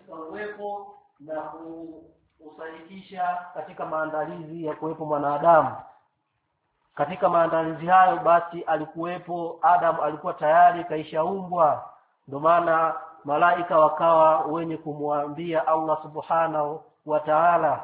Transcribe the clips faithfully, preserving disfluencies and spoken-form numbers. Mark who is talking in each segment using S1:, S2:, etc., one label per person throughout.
S1: katika uwepo na kusahihisha katika maandalizi ya kuwepo mwanadamu. Katika maandalizi hayo basi alikuwepo Adam, alikuwa tayari kaishaumbwa. Ndio maana malaika wakawa wenye kumwambia Allah subhanahu wa ta'ala,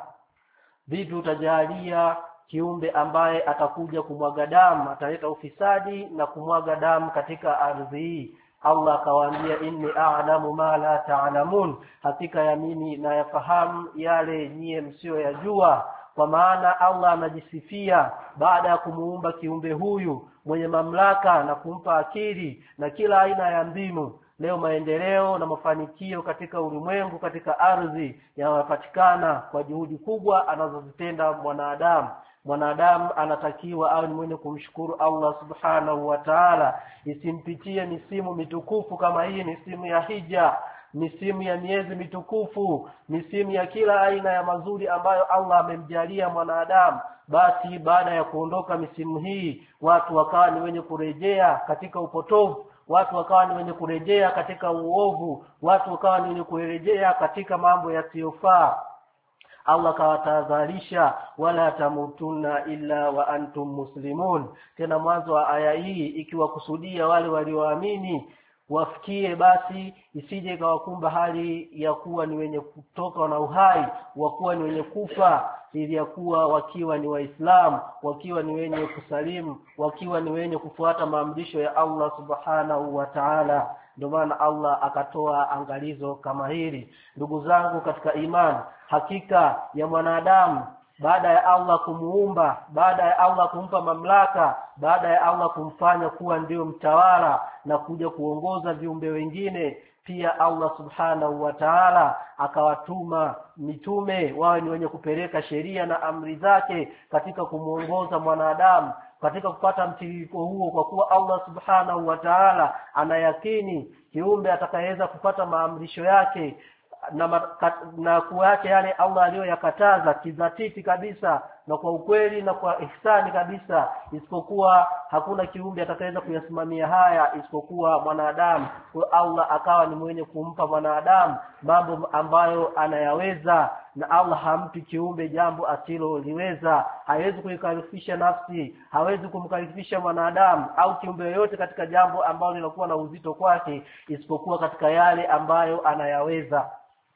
S1: vipi utajalia kiumbe ambaye atakuja kumwaga damu, ataleta ufisadi na kumwaga damu katika ardhi hii? Allah akawaambia, inni a'lamu ma la ta'lamun, hakika ya mimi na yafahamu yale nyie msio yajua. Kwa maana Allah anajisifia baada ya kumuumba kiumbe huyu mwenye mamlaka na kumpa akili na kila aina ya mbinu. Leo maendeleo na mafanikio katika ulimwengu, katika ardhi, yanapatikana kwa juhudi kubwa anazozitenda mwanadamu. Mwanadamu anatakiwa au ni mwenye kumshukuru Allah subhanahu wa ta'ala. Isimpitie misimu mitukufu kama hii, misimu ya hija, misimu ya miezi mitukufu, misimu ya kila aina ya mazuri ambayo Allah amemjalia mwanadamu. Basi baada ya kuondoka misimu hii, watu wakawa ni wenye kurejea katika upotovu, watu wakawa ni wenye kurejea katika uovu, watu wakawa ni wenye kurejea katika mambo yasiyofaa. Allah kawatahadharisha, wala tamutunna illa wa antum muslimun. Tena mwanzo wa aya hii ikiwakusudia wale walioamini wafikie, basi isije ikawakumba hali ya kuwa ni wenye kutoka na uhai, wakuwa ni wenye kufa, ili ya kuwa wakiwa ni Waislamu, wakiwa ni wenye kusalimu, wakiwa ni wenye kufuata maamrisho ya Allah subhanahu wa ta'ala. Ndio maana Allah akatoa angalizo kama hili. Ndugu zangu katika imani, hakika ya mwanadamu baada ya Allah kumuumba, baada ya Allah kumpa mamlaka, baada ya Allah kumfanya kuwa ndio mtawala na kuja kuongoza viumbe wengine, pia Allah subhanahu wa ta'ala akawatuma mitume wawe ni wenye kupeleka sheria na amri zake katika kumuongoza mwanadamu katika kupata mtiririko huo, kwa kuwa Allah subhanahu wa ta'ala anayakini kiumbe atakayeweza kupata maamrisho yake na na kuacha yale Allah aliyoyakataza kidhatiti kabisa na kwa ukweli na kwa ihsani kabisa, isipokuwa hakuna kiumbe atakayeweza kuyasimamia haya isipokuwa mwanadamu. Kwa Allah akawa ni mwenye kumpa mwanadamu mambo ambayo anayaweza, na Allah hampi kiumbe jambo asiloliweza. Hawezi kuikalifisha nafsi, hawezi kumkalifisha mwanadamu au kiumbe yoyote katika jambo ambalo linakuwa na uzito kwake, isipokuwa katika yale ambayo anayaweza.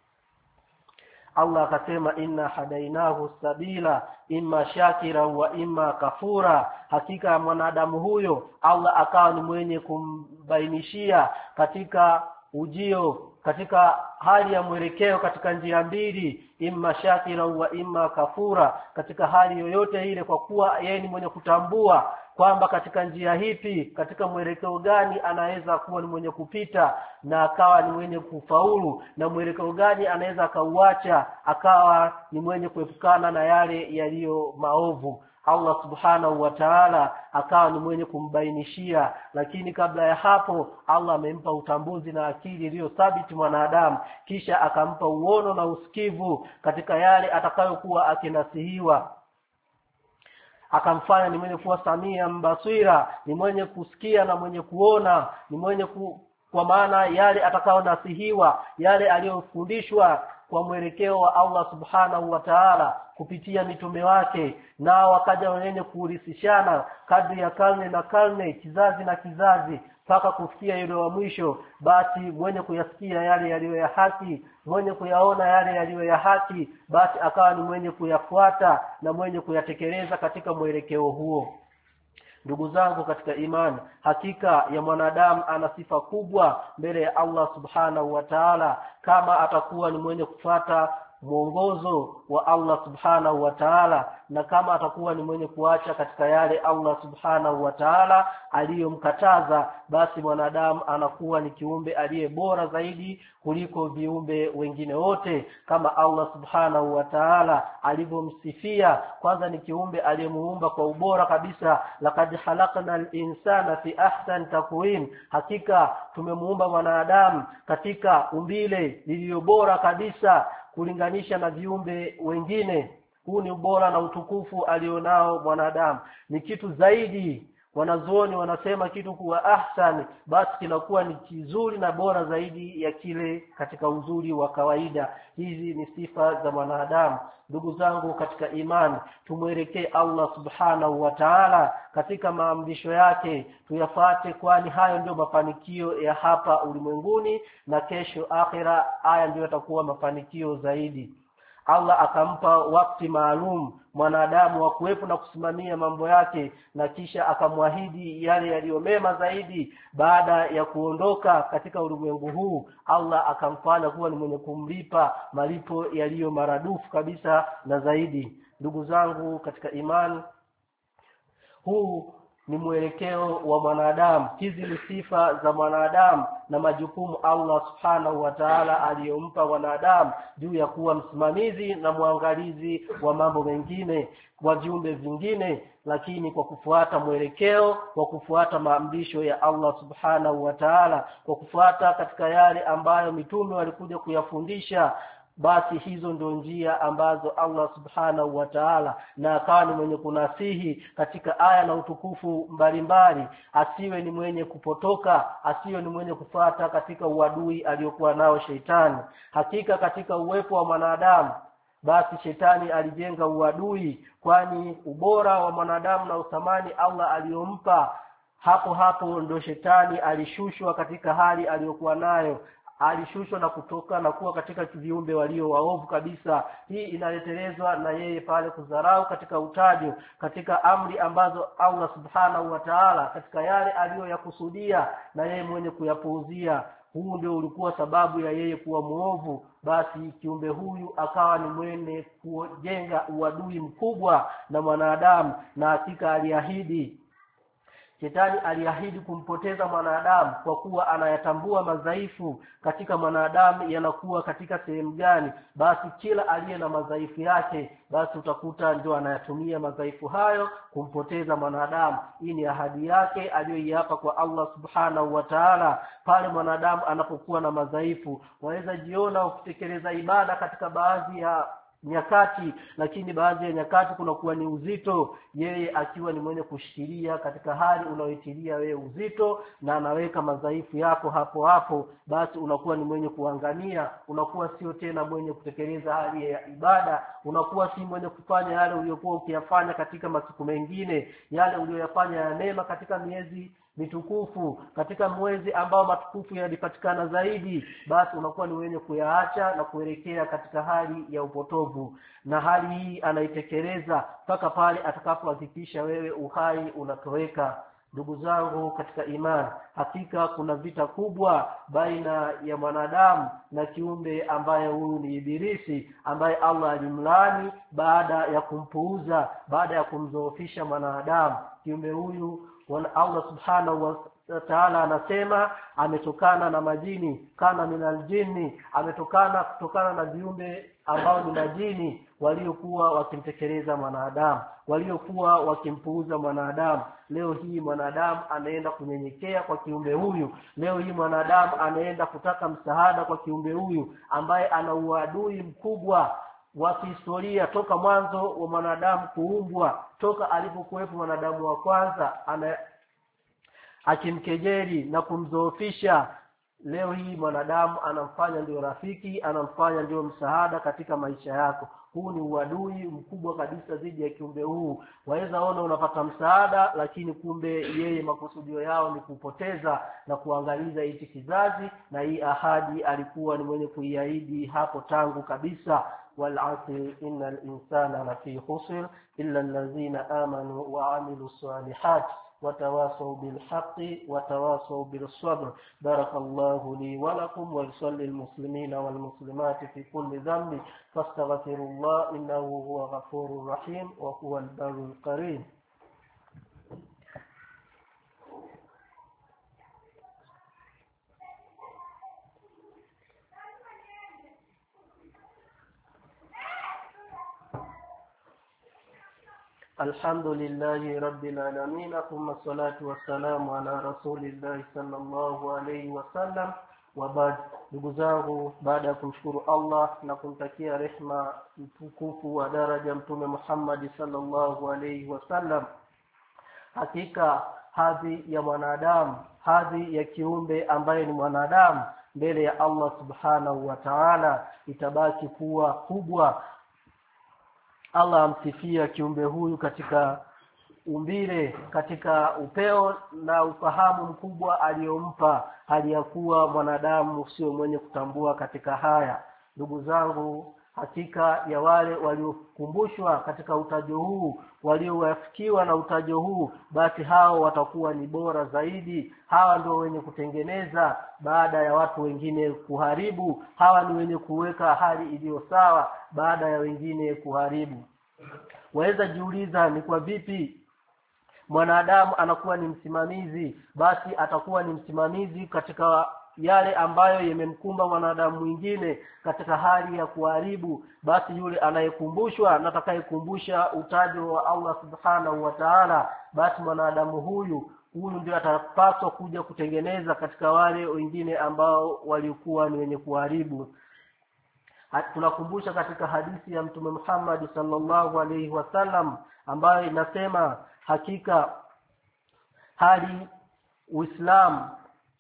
S1: Allah akasema, inna hadainahu sabila imma shakira wa imma kafura. Hakika mwanadamu huyo Allah akawa ni mwenye kumbainishia katika ujio, katika hali ya mwelekeo katika njia mbili, imma shakira wa imma kafura, katika hali yoyote ile, kwa kuwa yeye ni mwenye kutambua kwamba katika njia hipi, katika mwelekeo gani anaweza kuwa ni mwenye kupita na akawa ni mwenye kufaulu, na mwelekeo gani anaweza akauacha akawa ni mwenye kuepukana na yale yaliyo maovu. Allah subhanahu wa ta'ala akawa ni mwenye kumbainishia, lakini kabla ya hapo Allah amempa utambuzi na akili iliyo thabiti mwanadamu, kisha akampa uono na usikivu katika yale atakayokuwa akinasihiwa, akamfanya ni mwenye kuwa samia mbasira, ni mwenye kusikia na mwenye kuona, ni mwenye ku, kwa maana yale atakayonasihiwa, yale aliyofundishwa kwa mwelekeo wa Allah subhanahu wa ta'ala kupitia mitume wake, nao wakaja wenye kurisishana kadri ya karne na karne, kizazi na kizazi, mpaka kufikia yule wa mwisho. Basi mwenye kuyasikia yale yaliyo ya haki, mwenye kuyaona yale yaliyo ya haki, basi akawa ni mwenye kuyafuata na mwenye kuyatekeleza katika mwelekeo huo. Ndugu zangu katika imani, hakika ya mwanadamu ana sifa kubwa mbele ya Allah subhanahu wa ta'ala, kama atakuwa ni mwenye kufuata mwongozo wa Allah subhanahu wa ta'ala, na kama atakuwa ni mwenye kuacha katika yale Allah subhanahu wa ta'ala aliyomkataza, basi mwanadamu anakuwa ni kiumbe aliye bora zaidi kuliko viumbe wengine wote, kama Allah subhanahu wa ta'ala alivyomsifia. Kwanza ni kiumbe aliyemuumba kwa ubora kabisa, laqad khalaqnal insana fi ahsani taqwim, hakika tumemuumba mwanadamu katika umbile lililo bora kabisa kulinganisha na viumbe wengine. Huu ni ubora na utukufu alionao mwanadamu, ni kitu zaidi wanazuoni wanasema kitu kuwa ahsani, basi kinakuwa ni kizuri na bora zaidi ya kile katika uzuri wa kawaida. Hizi ni sifa za mwanadamu. Ndugu zangu katika imani, tumwelekee Allah subhanahu wa ta'ala katika maamrisho yake, tuyafate, kwani hayo ndio mafanikio ya hapa ulimwenguni na kesho akhira. Haya ndio yatakuwa mafanikio zaidi. Allah akampa wakati maalum mwanadamu wa kuwepo na kusimamia mambo yake, na kisha akamwahidi yale yaliyo mema zaidi baada ya kuondoka katika ulimwengu huu. Allah akamfanya kuwa ni mwenye kumlipa malipo yaliyo maradufu kabisa na zaidi. Ndugu zangu katika imani, huu ni mwelekeo wa mwanadamu. Hizi ni sifa za mwanadamu na majukumu Allah subhanahu wa ta'ala aliyompa mwanadamu juu ya kuwa msimamizi na muangalizi wa mambo mengine, wa viumbe vingine, lakini kwa kufuata mwelekeo, kwa kufuata maamrisho ya Allah subhanahu wa ta'ala, kwa kufuata katika yale ambayo mitume walikuja kuyafundisha. Basi hizo ndio njia ambazo Allah subhanahu wa ta'ala, na akawa ni mwenye kunasihi katika aya na utukufu mbalimbali, asiwe ni mwenye kupotoka, asiwe ni mwenye kufuata katika uadui aliyokuwa nao Sheitani. Hakika katika uwepo wa mwanadamu, basi Shetani alijenga uadui, kwani ubora wa mwanadamu na uthamani Allah aliyompa, hapo hapo ndio Shetani alishushwa katika hali aliyokuwa nayo. Alishushwa na kutoka na kuwa katika viumbe walio waovu kabisa. Hii inaletelezwa na yeye pale kudharau katika utajo, katika amri ambazo Allah subhanahu wa ta'ala, katika yale aliyoyakusudia na yeye mwenye kuyapuuzia. Huu ndio ulikuwa sababu ya yeye kuwa muovu. Basi kiumbe huyu akawa ni mwenye kujenga uadui mkubwa na mwanadamu, na hakika aliahidi Shetani aliahidi kumpoteza mwanadamu kwa kuwa anayatambua madhaifu katika mwanadamu yanakuwa katika sehemu gani. Basi kila aliye na madhaifu yake, basi utakuta ndio anayatumia madhaifu hayo kumpoteza mwanadamu. Hii ni ahadi yake aliyoiapa kwa Allah subhanahu wa ta'ala. Pale mwanadamu anapokuwa na madhaifu, waweza jiona ukitekeleza ibada katika baadhi ya nyakati, lakini baadhi ya nyakati kuna kuwa ni uzito, yeye akiwa ni mwenye kushikilia katika hali unaoitilia wewe uzito, na anaweka madhaifu yako hapo hapo, basi unakuwa ni mwenye kuangamia. Unakuwa sio tena mwenye kutekeleza hali ya ibada, unakuwa si mwenye kufanya yale uliyokuwa ukiyafanya katika masiku mengine, yale uliyoyafanya ya neema katika miezi mitukufu, katika mwezi ambao matukufu yalipatikana zaidi. Basi unakuwa ni mwenye kuyaacha na kuelekea katika hali ya upotovu, na hali hii anaitekeleza mpaka pale atakapohakikisha wewe uhai unatoweka. Ndugu zangu katika imani, hakika kuna vita kubwa baina ya mwanadamu na kiumbe ambaye huyu ni Ibilisi, ambaye Allah alimlaani baada ya kumpuuza, baada ya kumdhoofisha mwanadamu. Kiumbe huyu Allah subhanahu wa ta'ala anasema ametokana na majini, kana minal jinni, ametokana kutokana na viumbe ambao ni majini waliokuwa wakimtekeleza mwanadamu, waliokuwa wakimpuuza mwanadamu. Leo hii mwanadamu anaenda kunyenyekea kwa kiumbe huyu. Leo hii mwanadamu anaenda kutaka msaada kwa kiumbe huyu ambaye ana uadui mkubwa wa kihistoria toka mwanzo wa mwanadamu kuumbwa, toka alipokuwepo mwanadamu wa kwanza, ana akimkejeli na kumdhoofisha. Leo hii mwanadamu anamfanya ndio rafiki, anamfanya ndio msaada katika maisha yako. Huu ni uadui mkubwa kabisa dhidi ya kiumbe huu. Waweza ona unapata msaada, lakini kumbe yeye makusudio yao ni kupoteza na kuangaliza hichi kizazi, na hii ahadi alikuwa ni mwenye kuiahidi hapo tangu kabisa. والعصر إن الإنسان لفي خسر إلا الذين آمنوا وعملوا الصالحات وتواصوا بالحق وتواصوا بالصبر. بارك الله لي ولكم ولصل المسلمين والمسلمات في كل ذنب فاستغفروا الله إنه هو غفور رحيم وهو البر الكريم. الحمد لله رب العالمين ثم الصلاة والسلام على رسول الله صلى الله عليه وسلم وبعد. Ndugu zangu, baada ya kumshukuru Allah na kumtakia rehema mtukufu wa daraja Mtume Muhammad sallallahu alayhi wasallam, hakika hadhi ya mwanadamu, hadhi ya kiumbe ambaye ni mwanadamu mbele ya Allah subhanahu wa ta'ala itabaki kuwa kubwa. Allah amsifia kiumbe huyu katika umbile, katika upeo na ufahamu mkubwa aliyompa, hali ya kuwa mwanadamu sio mwenye kutambua katika haya. Ndugu zangu, hakika ya wale waliokumbushwa katika utajo huu, waliowafikiwa na utajo huu, basi hao watakuwa ni bora zaidi. Hawa ndio wenye kutengeneza baada ya watu wengine kuharibu. Hawa ni wenye kuweka hali iliyo sawa baada ya wengine kuharibu. Waweza jiuliza ni kwa vipi mwanadamu anakuwa ni msimamizi? Basi atakuwa ni msimamizi katika yale ambayo yamemkumba mwanadamu mwingine katika hali ya kuharibu. Basi yule anayekumbushwa na atakayekumbusha utajo wa Allah subhanahu wa ta'ala, basi mwanadamu huyu huyu ndio atapaswa kuja kutengeneza katika wale wengine ambao walikuwa ni wenye kuharibu. Tunakumbusha katika hadithi ya Mtume Muhammad sallallahu alaihi wasallam ambayo inasema, hakika hali Uislamu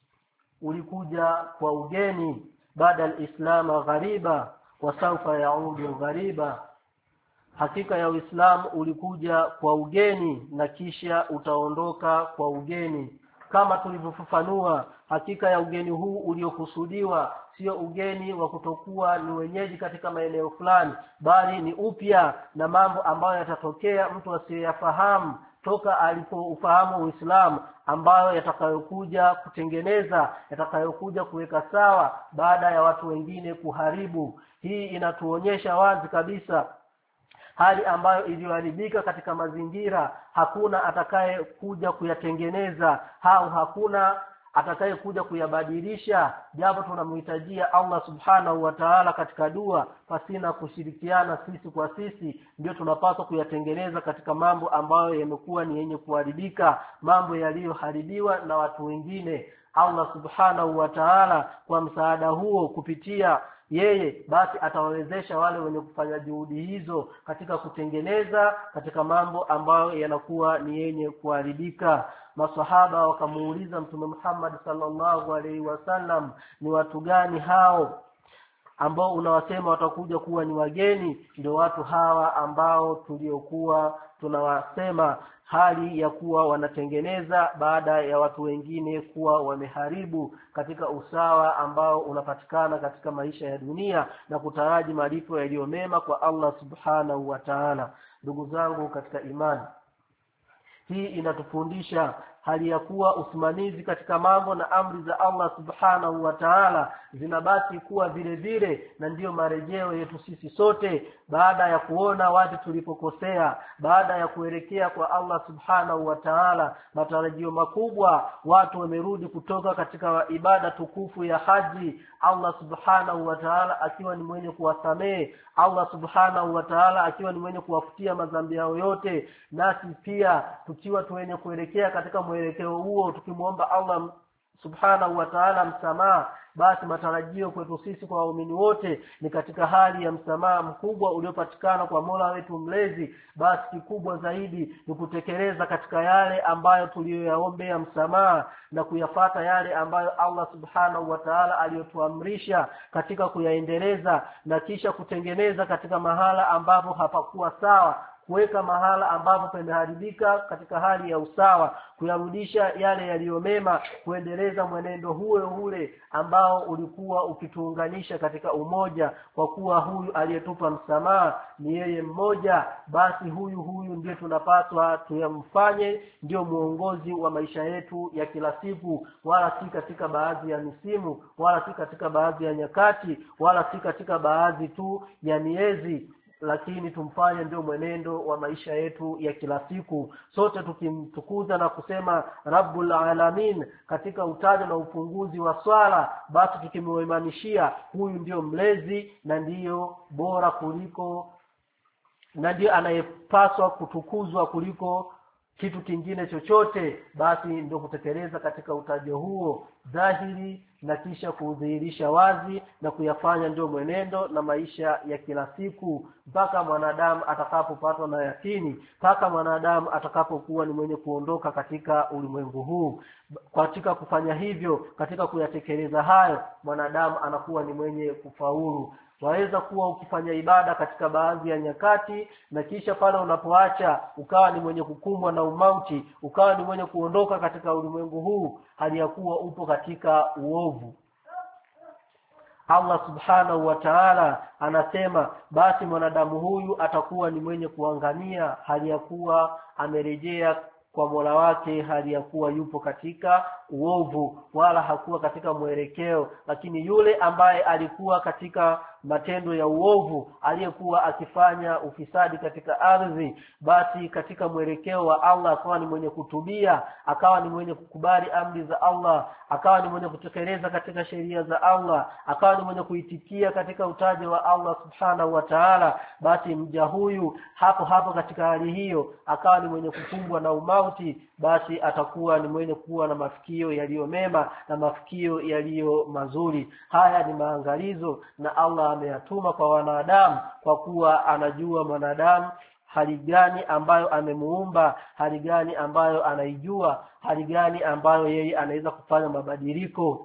S1: ulikuja kwa ugeni, baada al-Islam ghariba wa sawfa yaudu ghariba. Hakika ya Uislamu ulikuja kwa ugeni na kisha utaondoka kwa ugeni. Kama tulivyofafanua, hakika ya ugeni huu uliokusudiwa sio ugeni wa kutokuwa ni wenyeji katika maeneo fulani, bali ni upya na mambo ambayo yatatokea mtu asiyeyafahamu toka alipoufahamu Uislamu, ambayo yatakayokuja kutengeneza, yatakayokuja kuweka sawa baada ya watu wengine kuharibu. Hii inatuonyesha wazi kabisa hali ambayo iliyoharibika katika mazingira, hakuna atakaye kuja kuyatengeneza au hakuna atakaye kuja kuyabadilisha, japo tunamhitajia Allah subhanahu wa ta'ala katika dua, pasina kushirikiana sisi kwa sisi, ndio tunapaswa kuyatengeneza katika mambo ambayo yamekuwa ni yenye kuharibika, mambo yaliyoharibiwa na watu wengine. Allah subhanahu wa ta'ala kwa msaada huo kupitia yeye, basi atawawezesha wale wenye kufanya juhudi hizo katika kutengeneza katika mambo ambayo yanakuwa ni yenye kuharibika. Maswahaba wakamuuliza Mtume Muhammad sallallahu alaihi wasallam, ni watu gani hao ambao unawasema watakuja kuwa ni wageni? Ndio watu hawa ambao tuliokuwa tunawasema hali ya kuwa wanatengeneza baada ya watu wengine kuwa wameharibu, katika usawa ambao unapatikana katika maisha ya dunia na kutaraji malipo yaliyo mema kwa Allah subhanahu wa ta'ala. Ndugu zangu katika imani, hii inatufundisha hali ya kuwa usimamizi katika mambo na amri za Allah subhanahu wa ta'ala zinabaki kuwa vile vile, na ndiyo marejeo yetu sisi sote baada ya kuona wapi tulipokosea, baada ya kuelekea kwa Allah subhanahu wa ta'ala. Matarajio makubwa, watu wamerudi kutoka katika ibada tukufu ya haji, Allah subhanahu wa ta'ala akiwa ni mwenye kuwasamehe, Allah subhanahu wa ta'ala akiwa ni mwenye kuwafutia madhambi yao yote, nasi pia tukiwa tuwenye kuelekea katika mwelekeo huo tukimuomba Allah subhanahu wa ta'ala msamaha. Basi matarajio kwetu sisi kwa waumini wote ni katika hali ya msamaha mkubwa uliopatikana kwa Mola wetu mlezi. Basi kikubwa zaidi ni kutekeleza katika yale ambayo tuliyoyaombea msamaha na kuyafata yale ambayo Allah subhanahu wa ta'ala aliyotuamrisha katika kuyaendeleza, na kisha kutengeneza katika mahala ambapo hapakuwa sawa, kuweka mahala ambapo pameharibika katika hali ya usawa, kuyarudisha yale yaliyomema, kuendeleza mwenendo huo ule ambao ulikuwa ukituunganisha katika umoja, kwa kuwa huyu aliyetupa msamaha ni yeye mmoja. Basi huyu huyu ndiye tunapaswa tuyamfanye ndio muongozi wa maisha yetu ya kila siku, wala si katika baadhi ya misimu, wala si katika baadhi ya nyakati, wala si katika baadhi tu ya miezi, lakini tumfanye ndio mwenendo wa maisha yetu ya kila siku, sote tukimtukuza na kusema Rabbul Alamin katika utajo na upunguzi wa swala. Basi tukimuimanishia huyu ndio mlezi na ndiyo bora kuliko, na ndiyo anayepaswa kutukuzwa kuliko kitu kingine chochote, basi ndio kutekeleza katika utajo huo dhahiri na kisha kudhihirisha wazi na kuyafanya ndio mwenendo na maisha ya kila siku mpaka mwanadamu atakapopatwa na yakini, mpaka mwanadamu atakapokuwa ni mwenye kuondoka katika ulimwengu huu. Katika kufanya hivyo, katika kuyatekeleza hayo, mwanadamu anakuwa ni mwenye kufaulu. Waweza kuwa ukifanya ibada katika baadhi ya nyakati, na kisha pale unapoacha ukawa ni mwenye kukumbwa na umauti, ukawa ni mwenye kuondoka katika ulimwengu huu hali ya kuwa upo katika uovu. Allah subhanahu wa ta'ala anasema basi mwanadamu huyu atakuwa ni mwenye kuangamia hali ya kuwa amerejea kwa Mola wake hali ya kuwa yupo katika uovu wala hakuwa katika mwelekeo. Lakini yule ambaye alikuwa katika matendo ya uovu, aliyekuwa akifanya ufisadi katika ardhi, basi katika mwelekeo wa Allah akawa ni mwenye kutubia, akawa ni mwenye kukubali amri za Allah, akawa ni mwenye kutekeleza katika sheria za Allah, akawa ni mwenye kuitikia katika utaje wa Allah subhanahu wa ta'ala, basi mja huyu hapo hapo katika hali hiyo akawa ni mwenye kukumbwa na umauti, basi atakuwa ni mwenye kuwa na mafikio yaliyo mema na mafikio yaliyo mazuri. Haya ni maangalizo na Allah ameyatuma kwa wanadamu, kwa kuwa anajua mwanadamu hali gani ambayo amemuumba, hali gani ambayo anaijua, hali gani ambayo yeye anaweza kufanya mabadiliko.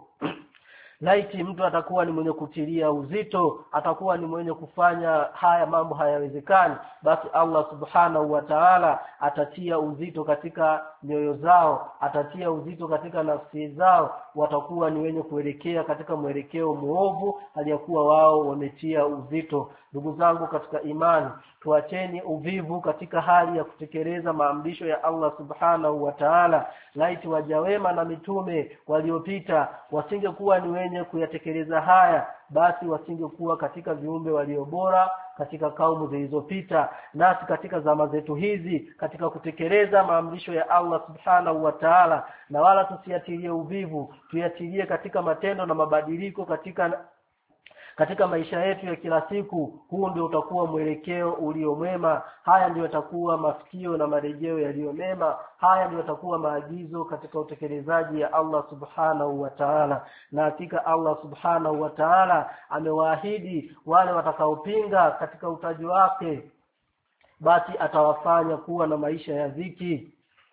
S1: Laiti mtu atakuwa ni mwenye kutilia uzito, atakuwa ni mwenye kufanya haya mambo hayawezekani, basi Allah subhanahu wa ta'ala atatia uzito katika mioyo zao, atatia uzito katika nafsi zao, watakuwa ni wenye kuelekea katika mwelekeo muovu aliyakuwa wao wametia uzito. Ndugu zangu katika imani, tuacheni uvivu katika hali ya kutekeleza maamrisho ya Allah subhanahu wa ta'ala. Laiti waja wema na mitume waliopita wasingekuwa ni wenye kuyatekeleza haya, basi wasingekuwa katika viumbe walio bora katika kaumu zilizopita. Nasi katika zama zetu hizi katika kutekeleza maamrisho ya Allah subhanahu wa ta'ala, na wala tusiatilie uvivu, tuyatilie katika matendo na mabadiliko katika katika maisha yetu ya kila siku. Huu ndio utakuwa mwelekeo ulio mwema. Haya ndio yatakuwa mafikio na marejeo yaliyo mema. Haya ndio yatakuwa maagizo katika utekelezaji ya Allah subhanahu wa ta'ala. Na hakika Allah subhanahu wa ta'ala amewaahidi wale watakaopinga katika utaji wake, basi atawafanya kuwa na maisha ya dhiki,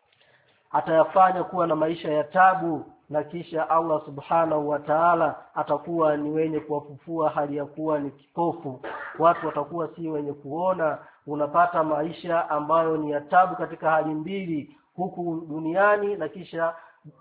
S1: atayafanya kuwa na maisha ya tabu, na kisha Allah subhanahu wa ta'ala atakuwa ni wenye kuwafufua hali ya kuwa ni kipofu. Watu watakuwa si wenye kuona. Unapata maisha ambayo ni ya tabu katika hali mbili huku duniani, na kisha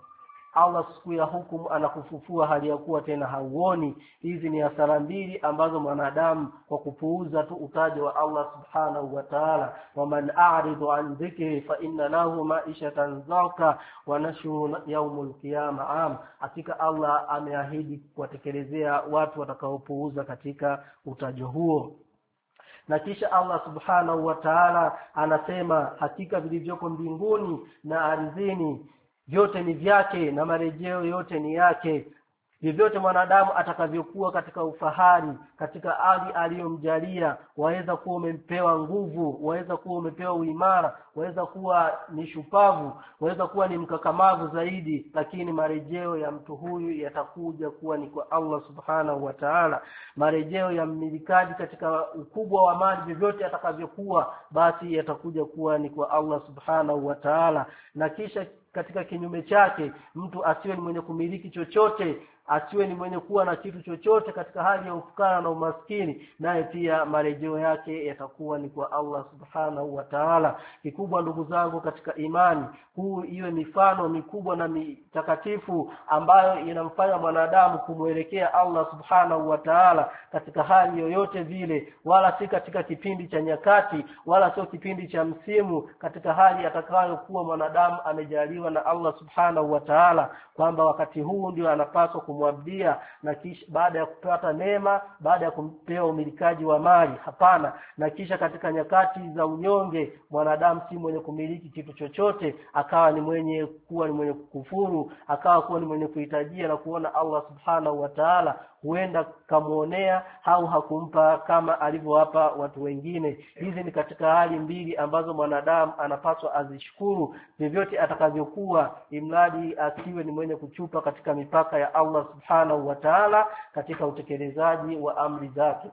S1: Allah siku ya hukumu anakufufua hali ya kuwa tena hauoni. Hizi ni hasara mbili ambazo mwanadamu kwa kupuuza tu utajo wa Allah subhanahu wa ta'ala, wa man a'ridu an dhikri fa inna lahu ma'ishatan dhanka wa nashru yawmul qiyamah am. Hakika Allah ameahidi kuwatekelezea watu watakaopuuza katika utajo huo. Na kisha Allah subhanahu wa ta'ala anasema hakika vilivyoko mbinguni na ardhini vyote ni vyake na marejeo yote ni yake. Vyovyote mwanadamu atakavyokuwa katika ufahari, katika hali aliyomjalia, waweza kuwa umepewa nguvu, waweza kuwa umepewa uimara, waweza kuwa ni shupavu, waweza kuwa ni mkakamavu zaidi, lakini marejeo ya mtu huyu yatakuja kuwa ni kwa Allah subhanahu wa ta'ala. Marejeo ya mmilikaji katika ukubwa wa mali vyovyote atakavyokuwa, basi yatakuja kuwa ni kwa Allah subhanahu wa ta'ala. Na kisha katika kinyume chake, mtu asiwe ni mwenye kumiliki chochote, asiwe ni mwenye kuwa na kitu chochote katika hali ya ufukara na umaskini, naye pia marejeo yake yatakuwa ni kwa Allah subhanahu wa ta'ala. Kikubwa ndugu zangu katika imani, huu iwe mifano mikubwa na mitakatifu ambayo inamfanya mwanadamu kumwelekea Allah subhanahu wa ta'ala katika hali yoyote vile, wala si katika kipindi cha nyakati, wala sio kipindi cha msimu, katika hali atakayokuwa mwanadamu amejaliwa na Allah subhanahu wa ta'ala kwamba wakati huu ndio anapaswa kumwabudia, na kisha baada ya kupata neema, baada ya kumpewa umilikaji wa mali, hapana. Na kisha katika nyakati za unyonge, mwanadamu si mwenye kumiliki kitu chochote, akawa ni mwenye kuwa ni mwenye kukufuru, akawa kuwa ni mwenye kuhitajia na kuona Allah subhanahu wa ta'ala. huenda kamuonea au hakumpa kama alivyowapa watu wengine. Hizi ni katika hali mbili ambazo mwanadamu anapaswa azishukuru vyovyote atakavyokuwa, imradi asiwe ni mwenye kuchupa katika mipaka ya Allah subhanahu wa ta'ala katika utekelezaji wa amri zake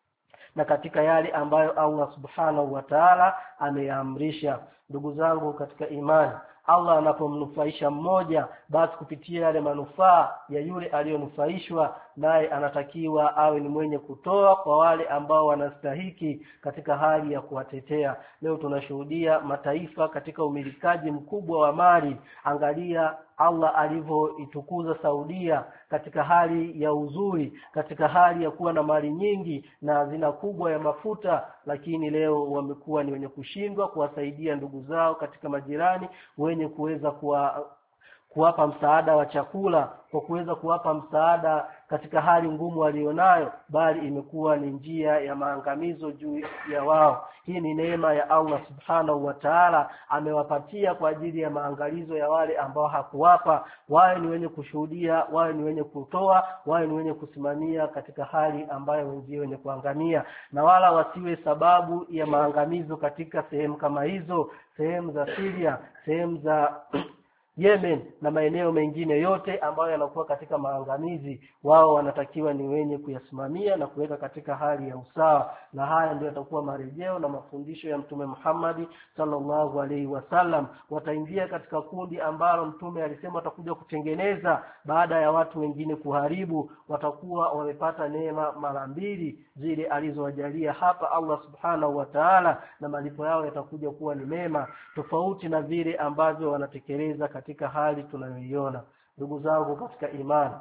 S1: na katika yale ambayo Allah subhanahu wa ta'ala ameamrisha. Ndugu zangu katika imani, Allah anapomnufaisha mmoja, basi kupitia yale manufaa ya yule aliyonufaishwa, naye anatakiwa awe ni mwenye kutoa kwa wale ambao wanastahiki katika hali ya kuwatetea. Leo tunashuhudia mataifa katika umilikaji mkubwa wa mali. Angalia Allah alivyoitukuza Saudia katika hali ya uzuri, katika hali ya kuwa na mali nyingi na hazina kubwa ya mafuta, lakini leo wamekuwa ni wenye kushindwa kuwasaidia ndugu zao katika majirani, wenye kuweza kuwa kuwapa msaada wa chakula, kwa kuweza kuwapa msaada katika hali ngumu walionayo, bali imekuwa ni njia ya maangamizo juu ya wao. Hii ni neema ya Allah subhanahu wa ta'ala, amewapatia kwa ajili ya maangalizo ya wale ambao hakuwapa. Wao ni wenye kushuhudia, wao ni wenye kutoa, wao ni wenye kusimamia katika hali ambayo wengine wenye kuangamia, na wala wasiwe sababu ya maangamizo katika sehemu kama hizo, sehemu za Syria, sehemu za Yemen na maeneo mengine yote ambayo yanakuwa katika maangamizi. Wao wanatakiwa ni wenye kuyasimamia na kuweka katika hali ya usawa, na haya ndio yatakuwa marejeo na mafundisho ya Mtume Muhammad sallallahu alaihi wasallam. Wataingia katika kundi ambalo Mtume alisema atakuja kutengeneza baada ya watu wengine kuharibu. Watakuwa wamepata neema mara mbili zile alizowajalia hapa Allah subhanahu wa ta'ala, na malipo yao yatakuja kuwa ni mema, tofauti na vile ambavyo wanatekeleza katika hali tunayoiona. Ndugu zangu katika imani,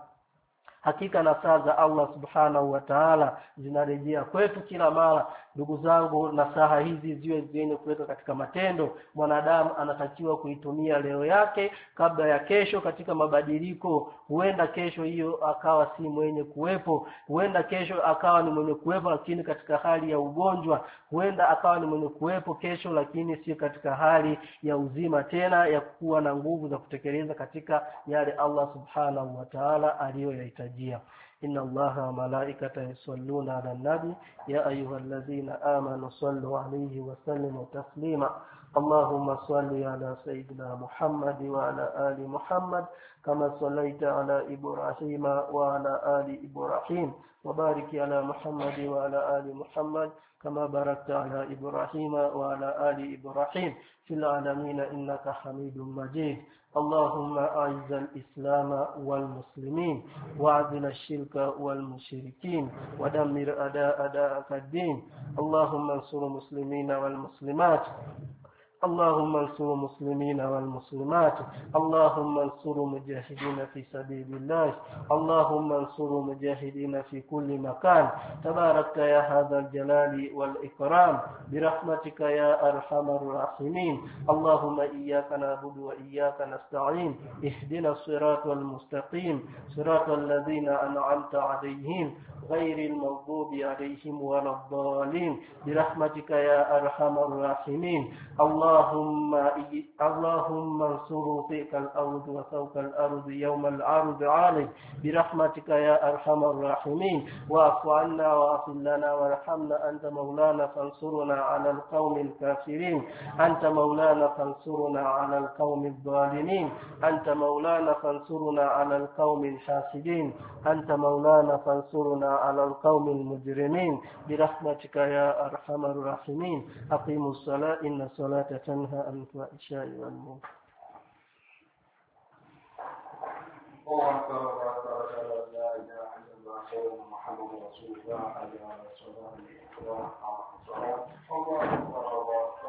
S1: hakika nasaha za Allah subhanahu wa ta'ala zinarejea kwetu kila mara. Ndugu zangu, nasaha hizi ziwe zenye kuweka katika matendo. Mwanadamu anatakiwa kuitumia leo yake kabla ya kesho katika mabadiliko. Huenda kesho hiyo akawa si mwenye kuwepo, huenda kesho akawa ni mwenye kuwepo lakini katika hali ya ugonjwa, huenda akawa ni mwenye kuwepo kesho lakini si katika hali ya uzima tena ya kuwa na nguvu za kutekeleza katika yale Allah subhanahu wa ta'ala aliyoyahitaji. إن الله وملائكته يصلون على النبي يا أيها الذين آمنوا صلوا عليه وسلموا تسليما. اللهم صل على سيدنا محمد وعلى آل محمد كما صليت على إبراهيم وعلى آل إبراهيم، وبارك على محمد وعلى آل محمد كما باركت على إبراهيم وعلى آل إبراهيم في العالمين إنك حميد مجيد. اللهم أعز الإسلام والمسلمين وأذل الشرك والمشركين ودمر أعداء أعداءك الدين. اللهم انصر المسلمين والمسلمات، اللهم انصر المسلمين والمسلمات، اللهم انصر مجاهدين في سبيل الله، اللهم انصر مجاهدين في كل مكان. تبارك يا هذا الجلال والإكرام برحمتك يا أرحم الراحمين. اللهم إياك نعبد وإياك نستعين، اهدنا الصراط المستقيم صراط الذين أنعمت عليهم غير المغضوب عليهم ولا الضالين برحمتك يا أرحم الراحمين. اللهم اللهم انصر فيك الأرض وفوق الأرض يوم العرض عليك برحمتك يا أرحم الراحمين. واعف عنا واغفر لنا وارحمنا، أنت مولانا فانصرنا على القوم الكافرين، أنت مولانا فانصرنا على القوم الظالمين، أنت مولانا فانصرنا على القوم الحاسدين، أنت مولانا فانصرنا على القوم المجرمين برحمتك يا أرحم الراحمين. أقيموا الصلاة إن الصلاة تنهى عن الفحشاء والمنكر.
S2: الله أكبر لا إله إلا الله محمد رسول الله عليه الصلاة والسلام. الله أكبر.